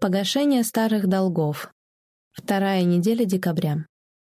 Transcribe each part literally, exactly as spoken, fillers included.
Погашение старых долгов. Вторая неделя декабря.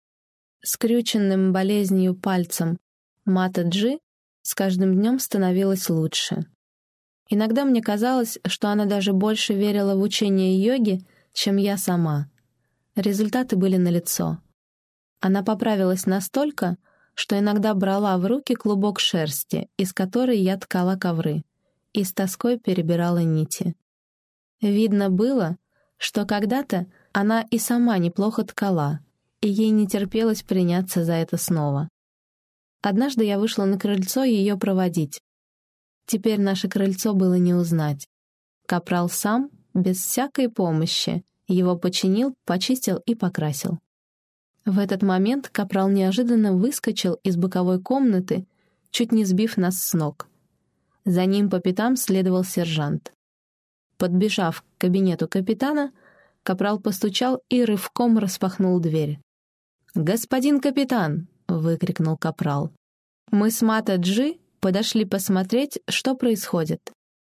Скрюченным болезнью пальцем Мата Джи с каждым днем становилось лучше. Иногда мне казалось, что она даже больше верила в учение йоги, чем я сама. Результаты были налицо. Она поправилась настолько, что иногда брала в руки клубок шерсти, из которой я ткала ковры, и с тоской перебирала нити. Видно было, что когда-то она и сама неплохо ткала, и ей не терпелось приняться за это снова. Однажды я вышла на крыльцо ее проводить. Теперь наше крыльцо было не узнать. Капрал сам, без всякой помощи, его починил, почистил и покрасил. В этот момент Капрал неожиданно выскочил из боковой комнаты, чуть не сбив нас с ног. За ним по пятам следовал сержант. Подбежав к кабинету капитана, Капрал постучал и рывком распахнул дверь. «Господин капитан!» — выкрикнул Капрал. «Мы с Мата Джи подошли посмотреть, что происходит».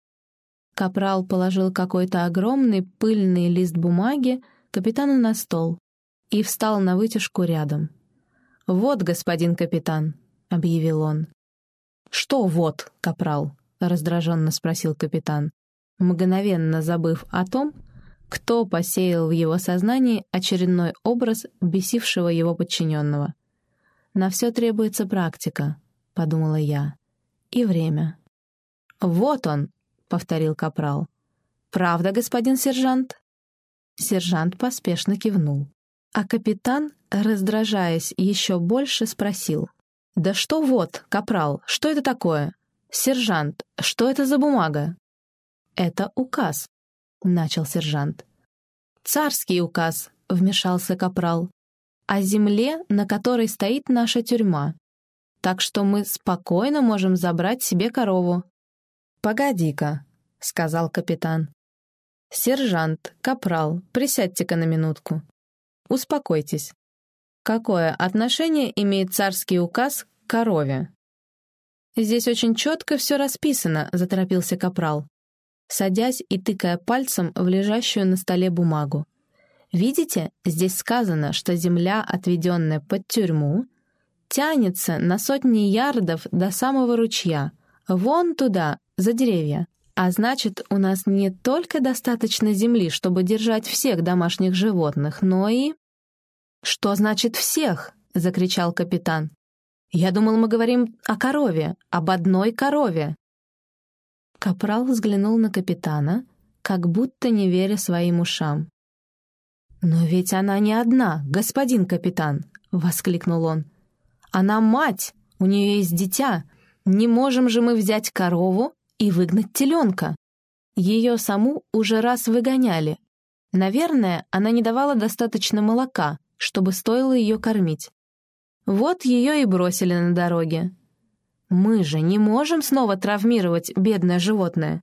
Капрал положил какой-то огромный пыльный лист бумаги капитану на стол и встал на вытяжку рядом. «Вот, господин капитан», — объявил он. «Что «вот», Капрал?» — раздраженно спросил капитан, мгновенно забыв о том, кто посеял в его сознании очередной образ бесившего его подчиненного. «На все требуется практика», — подумала я, — «и время». «Вот он», — повторил Капрал. «Правда, господин сержант?» Сержант поспешно кивнул. А капитан, раздражаясь еще больше, спросил. «Да что вот, Капрал, что это такое? Сержант, что это за бумага?» «Это указ», — начал сержант. «Царский указ», — вмешался Капрал, «о земле, на которой стоит наша тюрьма. Так что мы спокойно можем забрать себе корову». «Погоди-ка», — сказал капитан. «Сержант, Капрал, присядьте-ка на минутку. Успокойтесь. Какое отношение имеет царский указ к корове?» «Здесь очень четко все расписано», — заторопился Капрал, садясь и тыкая пальцем в лежащую на столе бумагу. «Видите, здесь сказано, что земля, отведенная под тюрьму, тянется на сотни ярдов до самого ручья, вон туда, за деревья. А значит, у нас не только достаточно земли, чтобы держать всех домашних животных, но и...» «Что значит «всех»?» — закричал капитан. «Я думал, мы говорим о корове, об одной корове». Капрал взглянул на капитана, как будто не веря своим ушам. «Но ведь она не одна, господин капитан!» — воскликнул он. «Она мать, у нее есть дитя. Не можем же мы взять корову и выгнать теленка. Ее саму уже раз выгоняли. Наверное, она не давала достаточно молока, чтобы стоило ее кормить. Вот ее и бросили на дороге. Мы же не можем снова травмировать бедное животное».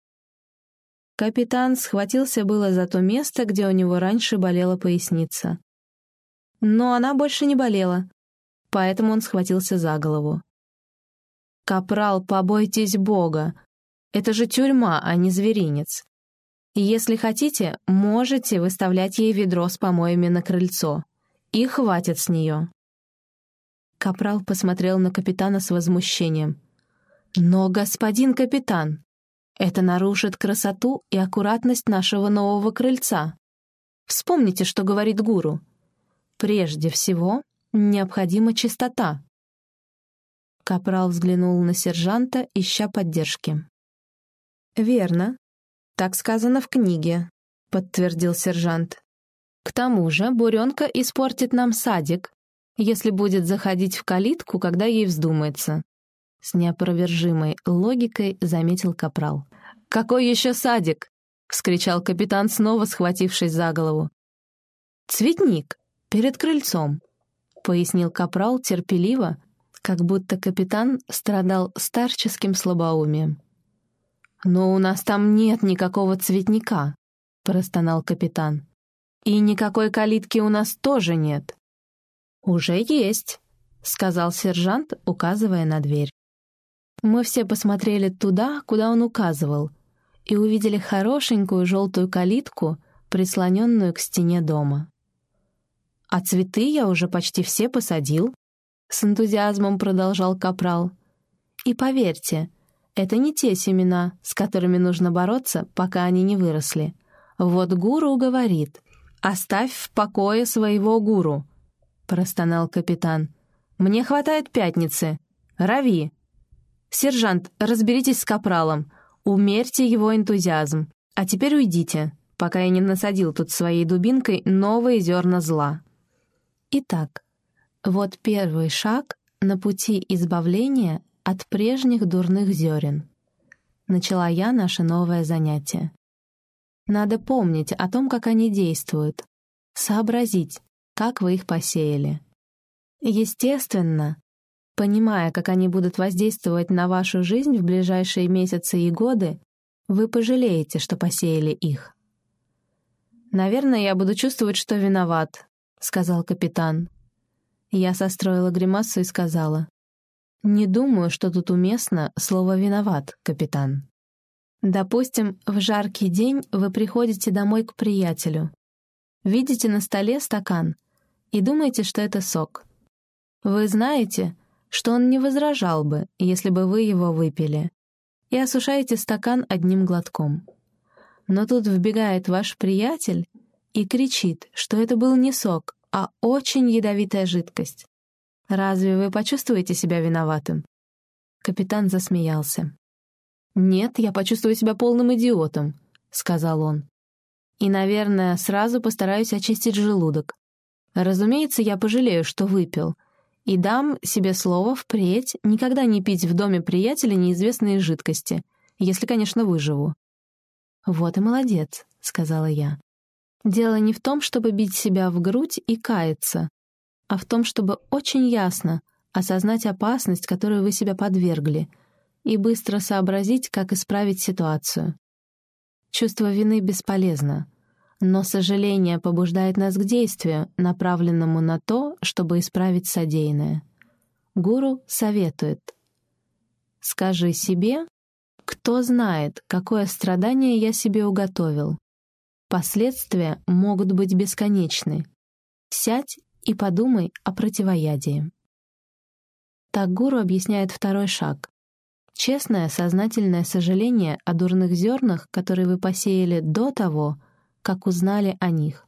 Капитан схватился было за то место, где у него раньше болела поясница. Но она больше не болела, поэтому он схватился за голову. «Капрал, побойтесь Бога! Это же тюрьма, а не зверинец. И если хотите, можете выставлять ей ведро с помоями на крыльцо. И хватит с нее». Капрал посмотрел на капитана с возмущением. «Но, господин капитан, это нарушит красоту и аккуратность нашего нового крыльца. Вспомните, что говорит гуру. Прежде всего, необходима чистота». Капрал взглянул на сержанта, ища поддержки. «Верно. Так сказано в книге», — подтвердил сержант. «К тому же буренка испортит нам садик, если будет заходить в калитку, когда ей вздумается». С неопровержимой логикой заметил Капрал. «Какой еще садик?» — вскричал капитан, снова схватившись за голову. «Цветник, перед крыльцом», — пояснил Капрал терпеливо, как будто капитан страдал старческим слабоумием. «Но у нас там нет никакого цветника», — простонал капитан. «И никакой калитки у нас тоже нет». «Уже есть», — сказал сержант, указывая на дверь. Мы все посмотрели туда, куда он указывал, и увидели хорошенькую желтую калитку, прислоненную к стене дома. «А цветы я уже почти все посадил», — с энтузиазмом продолжал капрал. «И поверьте, это не те семена, с которыми нужно бороться, пока они не выросли. Вот гуру говорит: «Оставь в покое своего гуру», — простонал капитан. «Мне хватает пятницы. Рави. Сержант, разберитесь с капралом. Умерьте его энтузиазм. А теперь уйдите, пока я не насадил тут своей дубинкой новые зерна зла». Итак, вот первый шаг на пути избавления от прежних дурных зерен. Начала я наше новое занятие. Надо помнить о том, как они действуют, сообразить, как вы их посеяли. Естественно, понимая, как они будут воздействовать на вашу жизнь в ближайшие месяцы и годы, вы пожалеете, что посеяли их. «Наверное, я буду чувствовать, что виноват», — сказал капитан. Я состроила гримасу и сказала: «Не думаю, что тут уместно слово «виноват», капитан. Допустим, в жаркий день вы приходите домой к приятелю, видите на столе стакан и думаете, что это сок. Вы знаете, что он не возражал бы, если бы вы его выпили, и осушаете стакан одним глотком. Но тут вбегает ваш приятель и кричит, что это был не сок, а очень ядовитая жидкость. Разве вы почувствуете себя виноватым?» Капитан засмеялся. «Нет, я почувствую себя полным идиотом», — сказал он. «И, наверное, сразу постараюсь очистить желудок. Разумеется, я пожалею, что выпил, и дам себе слово впредь никогда не пить в доме приятеля неизвестные жидкости, если, конечно, выживу». «Вот и молодец», — сказала я. «Дело не в том, чтобы бить себя в грудь и каяться, а в том, чтобы очень ясно осознать опасность, которой вы себя подвергли, и быстро сообразить, как исправить ситуацию. Чувство вины бесполезно, но сожаление побуждает нас к действию, направленному на то, чтобы исправить содеянное. Гуру советует: «Скажи себе, кто знает, какое страдание я себе уготовил. Последствия могут быть бесконечны. Сядь и подумай о противоядии». Так гуру объясняет второй шаг. Честное, сознательное сожаление о дурных зернах, которые вы посеяли до того, как узнали о них.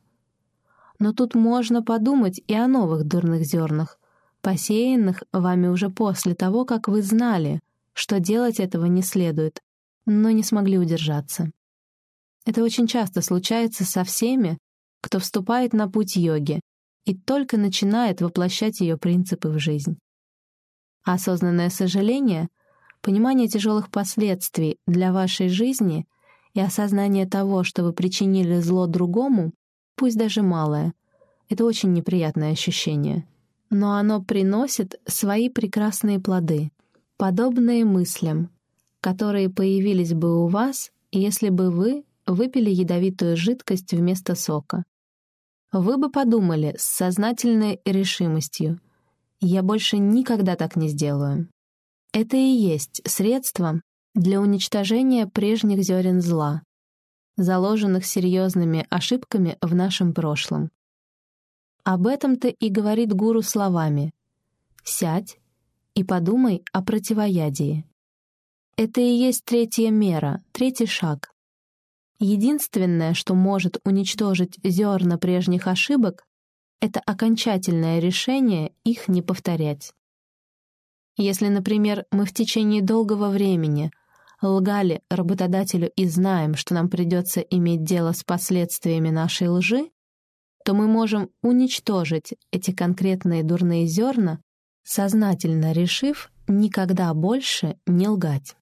Но тут можно подумать и о новых дурных зернах, посеянных вами уже после того, как вы знали, что делать этого не следует, но не смогли удержаться. Это очень часто случается со всеми, кто вступает на путь йоги и только начинает воплощать ее принципы в жизнь. Осознанное сожаление, понимание тяжелых последствий для вашей жизни и осознание того, что вы причинили зло другому, пусть даже малое, это очень неприятное ощущение. Но оно приносит свои прекрасные плоды, подобные мыслям, которые появились бы у вас, если бы вы выпили ядовитую жидкость вместо сока. Вы бы подумали с сознательной решимостью: «Я больше никогда так не сделаю». Это и есть средство для уничтожения прежних зерен зла, заложенных серьезными ошибками в нашем прошлом. Об этом-то и говорит гуру словами: «Сядь и подумай о противоядии». Это и есть третья мера, третий шаг. Единственное, что может уничтожить зерна прежних ошибок, это окончательное решение их не повторять. Если, например, мы в течение долгого времени лгали работодателю и знаем, что нам придется иметь дело с последствиями нашей лжи, то мы можем уничтожить эти конкретные дурные зерна, сознательно решив никогда больше не лгать.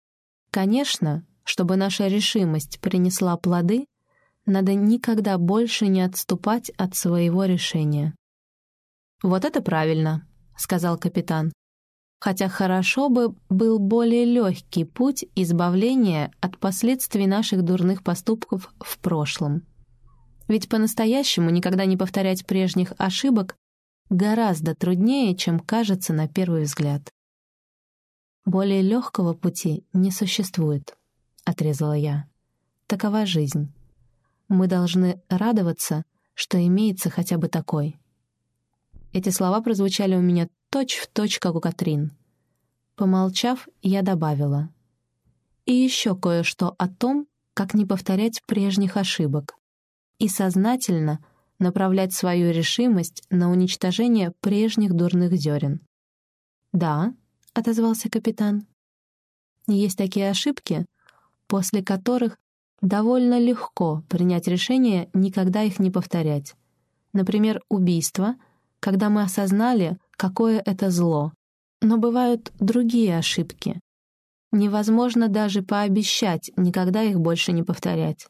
Конечно, чтобы наша решимость принесла плоды, надо никогда больше не отступать от своего решения. «Вот это правильно», — сказал капитан. «Хотя хорошо бы был более легкий путь избавления от последствий наших дурных поступков в прошлом. Ведь по-настоящему никогда не повторять прежних ошибок гораздо труднее, чем кажется на первый взгляд». «Более легкого пути не существует», — отрезала я. «Такова жизнь. Мы должны радоваться, что имеется хотя бы такой. Эти слова прозвучали у меня точь-в-точь, как у Катрин. Помолчав, я добавила. И еще кое-что о том, как не повторять прежних ошибок и сознательно направлять свою решимость на уничтожение прежних дурных зерен. «Да», — отозвался капитан, — «есть такие ошибки, после которых довольно легко принять решение никогда их не повторять. Например, убийство, когда мы осознали, какое это зло. Но бывают другие ошибки. Невозможно даже пообещать никогда их больше не повторять.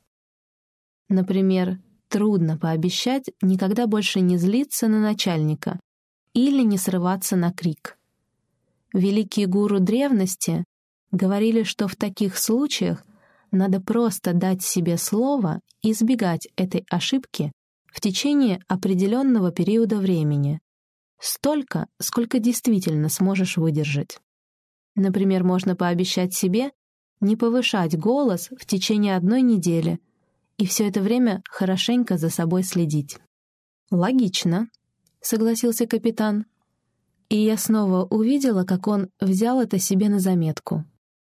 Например, трудно пообещать никогда больше не злиться на начальника или не срываться на крик. Великие гуру древности говорили, что в таких случаях надо просто дать себе слово и избегать этой ошибки в течение определенного периода времени, столько, сколько действительно сможешь выдержать. Например, можно пообещать себе не повышать голос в течение одной недели и все это время хорошенько за собой следить. «Логично», — согласился капитан. И я снова увидела, как он взял это себе на заметку.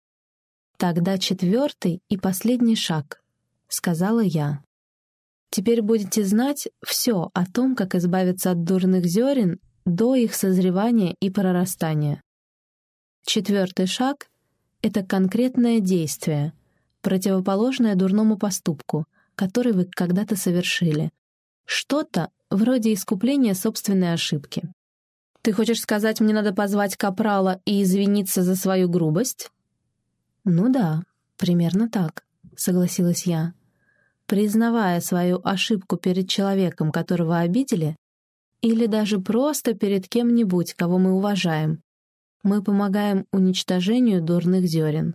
«Тогда четвертый и последний шаг», — сказала я. «Теперь будете знать все о том, как избавиться от дурных зерен до их созревания и прорастания. Четвертый шаг — это конкретное действие, противоположное дурному поступку, который вы когда-то совершили. Что-то вроде искупления собственной ошибки. Ты хочешь сказать, мне надо позвать капрала и извиниться за свою грубость?» «Ну да, примерно так», — согласилась я. «Признавая свою ошибку перед человеком, которого обидели, или даже просто перед кем-нибудь, кого мы уважаем, мы помогаем уничтожению дурных зерен.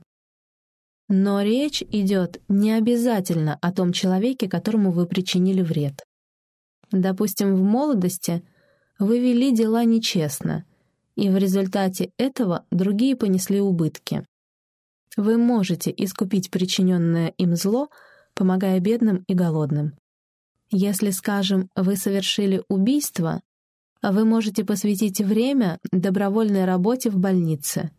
Но речь идет не обязательно о том человеке, которому вы причинили вред. Допустим, в молодости вы вели дела нечестно, и в результате этого другие понесли убытки. Вы можете искупить причиненное им зло, помогая бедным и голодным. Если, скажем, вы совершили убийство, вы можете посвятить время добровольной работе в больнице.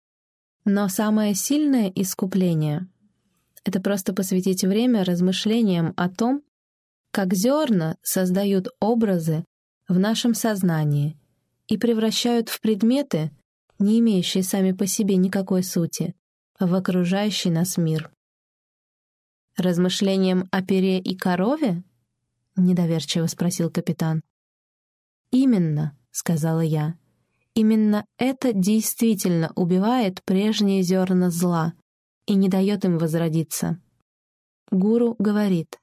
Но самое сильное искупление — это просто посвятить время размышлениям о том, как зерна создают образы в нашем сознании и превращают в предметы, не имеющие сами по себе никакой сути, в окружающий нас мир. «Размышлением о пере и корове?» — недоверчиво спросил капитан. «Именно», — сказала я. «Именно это действительно убивает прежние зерна зла и не дает им возродиться». Гуру говорит: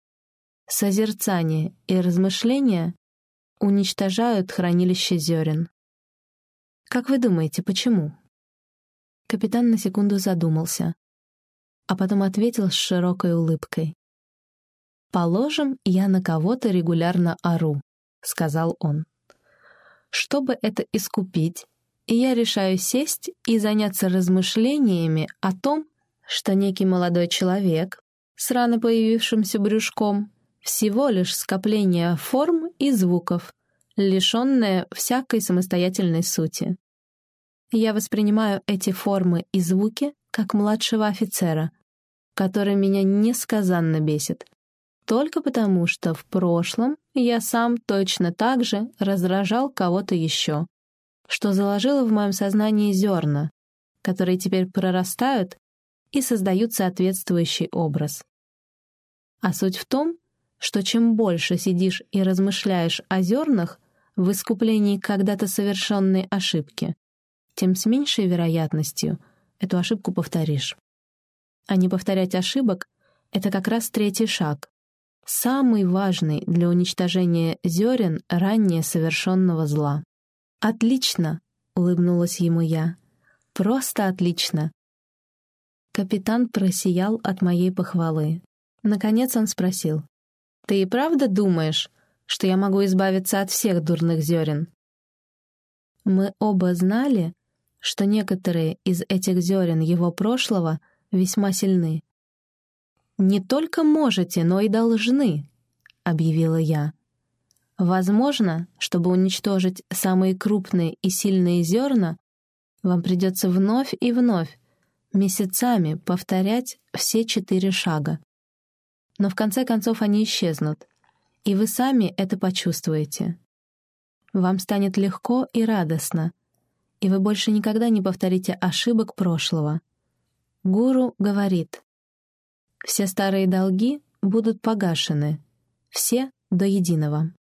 «Созерцание и размышления уничтожают хранилище зерен». Как вы думаете, почему? Капитан на секунду задумался, а потом ответил с широкой улыбкой. «Положим, я на кого-то регулярно ору», — сказал он. «Чтобы это искупить, я решаю сесть и заняться размышлениями о том, что некий молодой человек с рано появившимся брюшком всего лишь скопление форм и звуков, лишенное всякой самостоятельной сути. Я воспринимаю эти формы и звуки как младшего офицера, который меня несказанно бесит, только потому, что в прошлом я сам точно так же раздражал кого-то еще, что заложило в моем сознании зерна, которые теперь прорастают и создают соответствующий образ. А суть в том, что чем больше сидишь и размышляешь о зернах в искуплении когда-то совершенной ошибки, тем с меньшей вероятностью эту ошибку повторишь. А не повторять ошибок — это как раз третий шаг, самый важный для уничтожения зерен ранее совершенного зла. «Отлично!» — улыбнулась ему я. «Просто отлично!» Капитан просиял от моей похвалы. Наконец он спросил: «Ты и правда думаешь, что я могу избавиться от всех дурных зерен?» Мы оба знали, что некоторые из этих зерен его прошлого весьма сильны. «Не только можете, но и должны», — объявила я. «Возможно, чтобы уничтожить самые крупные и сильные зерна, вам придется вновь и вновь, месяцами повторять все четыре шага. Но в конце концов они исчезнут, и вы сами это почувствуете. Вам станет легко и радостно, и вы больше никогда не повторите ошибок прошлого. Гуру говорит: все старые долги будут погашены, все до единого».